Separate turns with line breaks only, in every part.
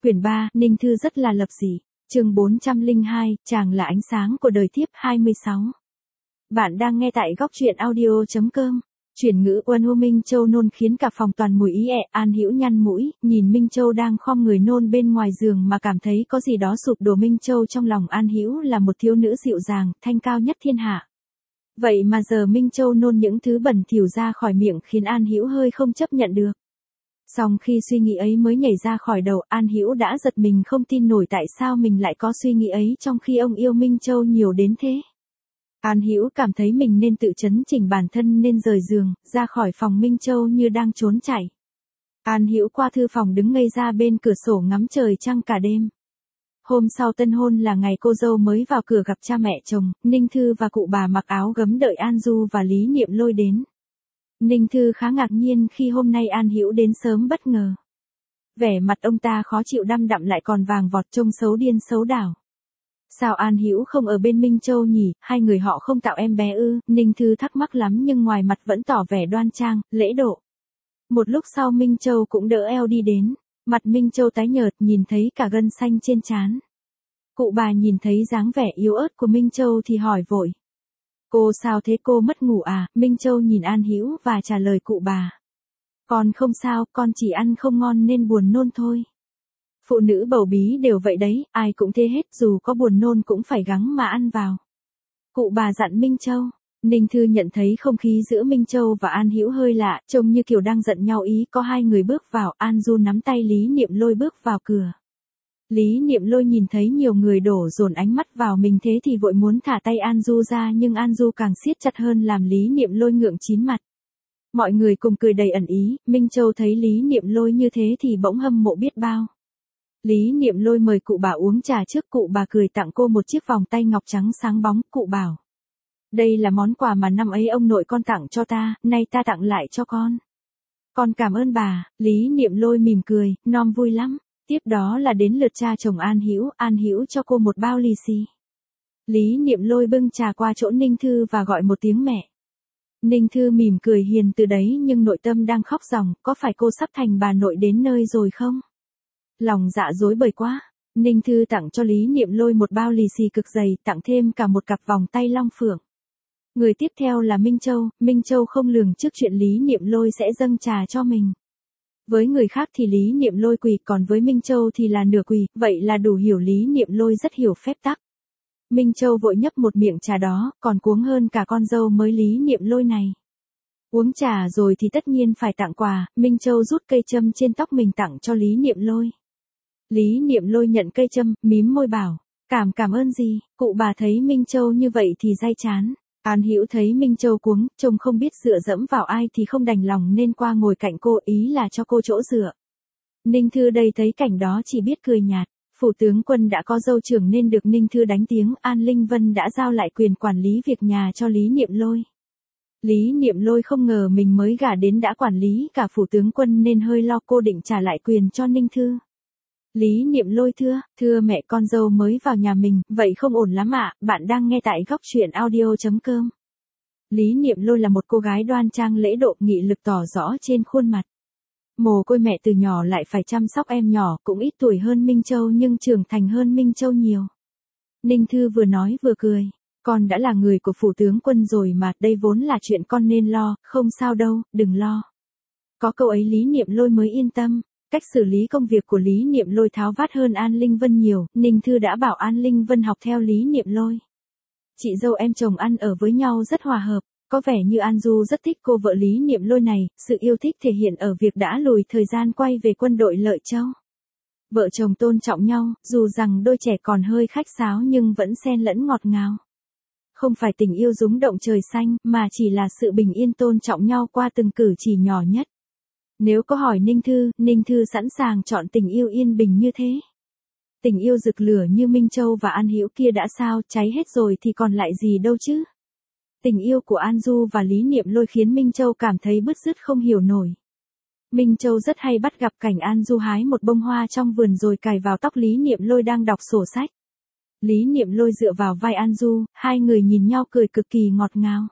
Quyển 3, Ninh Thư rất là lập dị. Chương 402, chàng là ánh sáng của đời tiếp 26. Bạn đang nghe tại góc truyện audio.com. Chuyển ngữ Uân Hô. Minh Châu nôn khiến cả phòng toàn mùi ý ẹ. An Hữu nhăn mũi, nhìn Minh Châu đang khom người nôn bên ngoài giường mà cảm thấy có gì đó sụp đổ. Minh Châu trong lòng An Hữu là một thiếu nữ dịu dàng, thanh cao nhất thiên hạ. Vậy mà giờ Minh Châu nôn những thứ bẩn thỉu ra khỏi miệng khiến An Hữu hơi không chấp nhận được. Song khi suy nghĩ ấy mới nhảy ra khỏi đầu, An Hữu đã giật mình không tin nổi tại sao mình lại có suy nghĩ ấy trong khi ông yêu Minh Châu nhiều đến thế. An Hữu cảm thấy mình nên tự chấn chỉnh bản thân nên rời giường, ra khỏi phòng Minh Châu như đang trốn chạy. An Hữu qua thư phòng đứng ngây ra bên cửa sổ ngắm trời trăng cả đêm. Hôm sau tân hôn là ngày cô dâu mới vào cửa gặp cha mẹ chồng, Ninh Thư và cụ bà mặc áo gấm đợi An Du và Lý Niệm Lôi đến. Ninh Thư khá ngạc nhiên khi hôm nay An Hữu đến sớm bất ngờ. Vẻ mặt ông ta khó chịu đăm đặm lại còn vàng vọt trông xấu điên xấu đảo. Sao An Hữu không ở bên Minh Châu nhỉ, hai người họ không tạo em bé ư? Ninh Thư thắc mắc lắm nhưng ngoài mặt vẫn tỏ vẻ đoan trang, lễ độ. Một lúc sau Minh Châu cũng đỡ eo đi đến, mặt Minh Châu tái nhợt nhìn thấy cả gân xanh trên trán. Cụ bà nhìn thấy dáng vẻ yếu ớt của Minh Châu thì hỏi vội. Cô sao thế, cô mất ngủ à? Minh Châu nhìn An Hữu và trả lời cụ bà. Con không sao, con chỉ ăn không ngon nên buồn nôn thôi. Phụ nữ bầu bí đều vậy đấy, ai cũng thế hết, dù có buồn nôn cũng phải gắng mà ăn vào. Cụ bà dặn Minh Châu. Ninh Thư nhận thấy không khí giữa Minh Châu và An Hữu hơi lạ, trông như kiểu đang giận nhau ý. Có hai người bước vào, An Du nắm tay Lý Niệm Lôi bước vào cửa. Lý Niệm Lôi nhìn thấy nhiều người đổ dồn ánh mắt vào mình thế thì vội muốn thả tay An Du ra nhưng An Du càng siết chặt hơn làm Lý Niệm Lôi ngượng chín mặt. Mọi người cùng cười đầy ẩn ý, Minh Châu thấy Lý Niệm Lôi như thế thì bỗng hâm mộ biết bao. Lý Niệm Lôi mời cụ bà uống trà trước, cụ bà cười tặng cô một chiếc vòng tay ngọc trắng sáng bóng, cụ bảo. Đây là món quà mà năm ấy ông nội con tặng cho ta, nay ta tặng lại cho con. Con cảm ơn bà. Lý Niệm Lôi mỉm cười, nom vui lắm. Tiếp đó là đến lượt cha chồng An Hữu cho cô một bao lì xì. Lý Niệm Lôi bưng trà qua chỗ Ninh Thư và gọi một tiếng mẹ. Ninh Thư mỉm cười hiền từ đấy nhưng nội tâm đang khóc ròng, có phải cô sắp thành bà nội đến nơi rồi không? Lòng dạ dối bời quá. Ninh Thư tặng cho Lý Niệm Lôi một bao lì xì cực dày, tặng thêm cả một cặp vòng tay long phượng. Người tiếp theo là Minh Châu không lường trước chuyện Lý Niệm Lôi sẽ dâng trà cho mình. Với người khác thì Lý Niệm Lôi quỳ, còn với Minh Châu thì là nửa quỳ, vậy là đủ hiểu Lý Niệm Lôi rất hiểu phép tắc. Minh Châu vội nhấp một miệng trà đó, còn cuống hơn cả con dâu mới Lý Niệm Lôi này. Uống trà rồi thì tất nhiên phải tặng quà, Minh Châu rút cây châm trên tóc mình tặng cho Lý Niệm Lôi. Lý Niệm Lôi nhận cây châm, mím môi bảo, cảm ơn gì, cụ bà thấy Minh Châu như vậy thì day chán. An Hữu thấy Minh Châu cuống, trông không biết dựa dẫm vào ai thì không đành lòng nên qua ngồi cạnh cô, ý là cho cô chỗ dựa. Ninh Thư đây thấy cảnh đó chỉ biết cười nhạt. Phủ tướng quân đã có dâu trưởng nên được Ninh Thư đánh tiếng, An Linh Vân đã giao lại quyền quản lý việc nhà cho Lý Niệm Lôi. Lý Niệm Lôi không ngờ mình mới gả đến đã quản lý cả phủ tướng quân nên hơi lo, cô định trả lại quyền cho Ninh Thư. Lý Niệm Lôi thưa mẹ, con dâu mới vào nhà mình, vậy không ổn lắm ạ, bạn đang nghe tại góc truyện audio.com. Lý Niệm Lôi là một cô gái đoan trang lễ độ, nghị lực tỏ rõ trên khuôn mặt. Mồ côi mẹ từ nhỏ lại phải chăm sóc em nhỏ, cũng ít tuổi hơn Minh Châu nhưng trưởng thành hơn Minh Châu nhiều. Ninh Thư vừa nói vừa cười, con đã là người của phủ tướng quân rồi mà, đây vốn là chuyện con nên lo, không sao đâu, đừng lo. Có câu ấy Lý Niệm Lôi mới yên tâm. Cách xử lý công việc của Lý Niệm Lôi tháo vát hơn An Linh Vân nhiều, Ninh Thư đã bảo An Linh Vân học theo Lý Niệm Lôi. Chị dâu em chồng ăn ở với nhau rất hòa hợp, có vẻ như An Du rất thích cô vợ Lý Niệm Lôi này, sự yêu thích thể hiện ở việc đã lùi thời gian quay về quân đội Lợi Châu. Vợ chồng tôn trọng nhau, dù rằng đôi trẻ còn hơi khách sáo nhưng vẫn xen lẫn ngọt ngào. Không phải tình yêu rúng động trời xanh, mà chỉ là sự bình yên tôn trọng nhau qua từng cử chỉ nhỏ nhất. Nếu có hỏi Ninh Thư sẵn sàng chọn tình yêu yên bình như thế. Tình yêu rực lửa như Minh Châu và An Hữu kia đã sao, cháy hết rồi thì còn lại gì đâu chứ. Tình yêu của An Du và Lý Niệm Lôi khiến Minh Châu cảm thấy bứt rứt không hiểu nổi. Minh Châu rất hay bắt gặp cảnh An Du hái một bông hoa trong vườn rồi cài vào tóc Lý Niệm Lôi đang đọc sổ sách. Lý Niệm Lôi dựa vào vai An Du, hai người nhìn nhau cười cực kỳ ngọt ngào.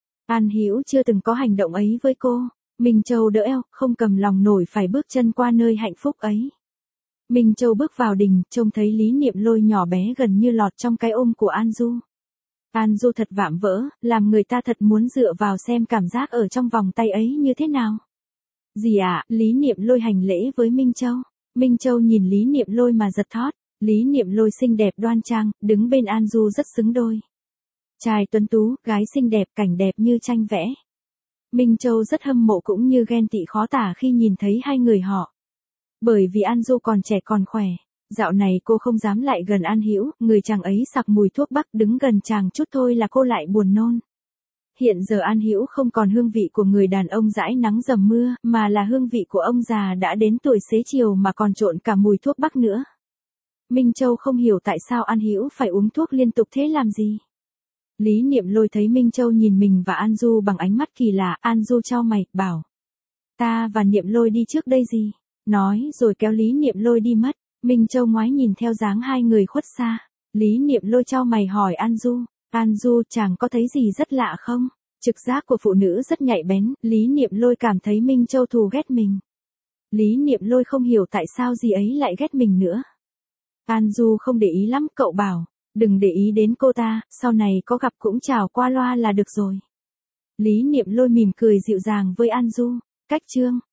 An Hữu chưa từng có hành động ấy với cô. Minh Châu đỡ eo, không cầm lòng nổi phải bước chân qua nơi hạnh phúc ấy. Minh Châu bước vào đình, trông thấy Lý Niệm Lôi nhỏ bé gần như lọt trong cái ôm của An Du. An Du thật vạm vỡ, làm người ta thật muốn dựa vào xem cảm giác ở trong vòng tay ấy như thế nào. Dì ạ, Lý Niệm Lôi hành lễ với Minh Châu. Minh Châu nhìn Lý Niệm Lôi mà giật thót. Lý Niệm Lôi xinh đẹp đoan trang, đứng bên An Du rất xứng đôi. Trai tuấn tú, gái xinh đẹp, cảnh đẹp như tranh vẽ. Minh Châu rất hâm mộ cũng như ghen tị khó tả khi nhìn thấy hai người họ. Bởi vì An Du còn trẻ còn khỏe. Dạo này cô không dám lại gần An Hữu, người chàng ấy sặc mùi thuốc bắc, đứng gần chàng chút thôi là cô lại buồn nôn. Hiện giờ An Hữu không còn hương vị của người đàn ông dãi nắng dầm mưa, mà là hương vị của ông già đã đến tuổi xế chiều mà còn trộn cả mùi thuốc bắc nữa. Minh Châu không hiểu tại sao An Hữu phải uống thuốc liên tục thế làm gì. Lý Niệm Lôi thấy Minh Châu nhìn mình và An Du bằng ánh mắt kỳ lạ, An Du chau mày, bảo. Ta và Niệm Lôi đi trước đây gì? Nói rồi kéo Lý Niệm Lôi đi mất. Minh Châu ngoái nhìn theo dáng hai người khuất xa. Lý Niệm Lôi chau mày hỏi An Du. An Du, chàng có thấy gì rất lạ không? Trực giác của phụ nữ rất nhạy bén, Lý Niệm Lôi cảm thấy Minh Châu thù ghét mình. Lý Niệm Lôi không hiểu tại sao dì ấy lại ghét mình nữa. An Du không để ý lắm, cậu bảo. Đừng để ý đến cô ta, sau này có gặp cũng chào qua loa là được rồi. Lý Niệm Lôi mỉm cười dịu dàng với An Du. Cách chương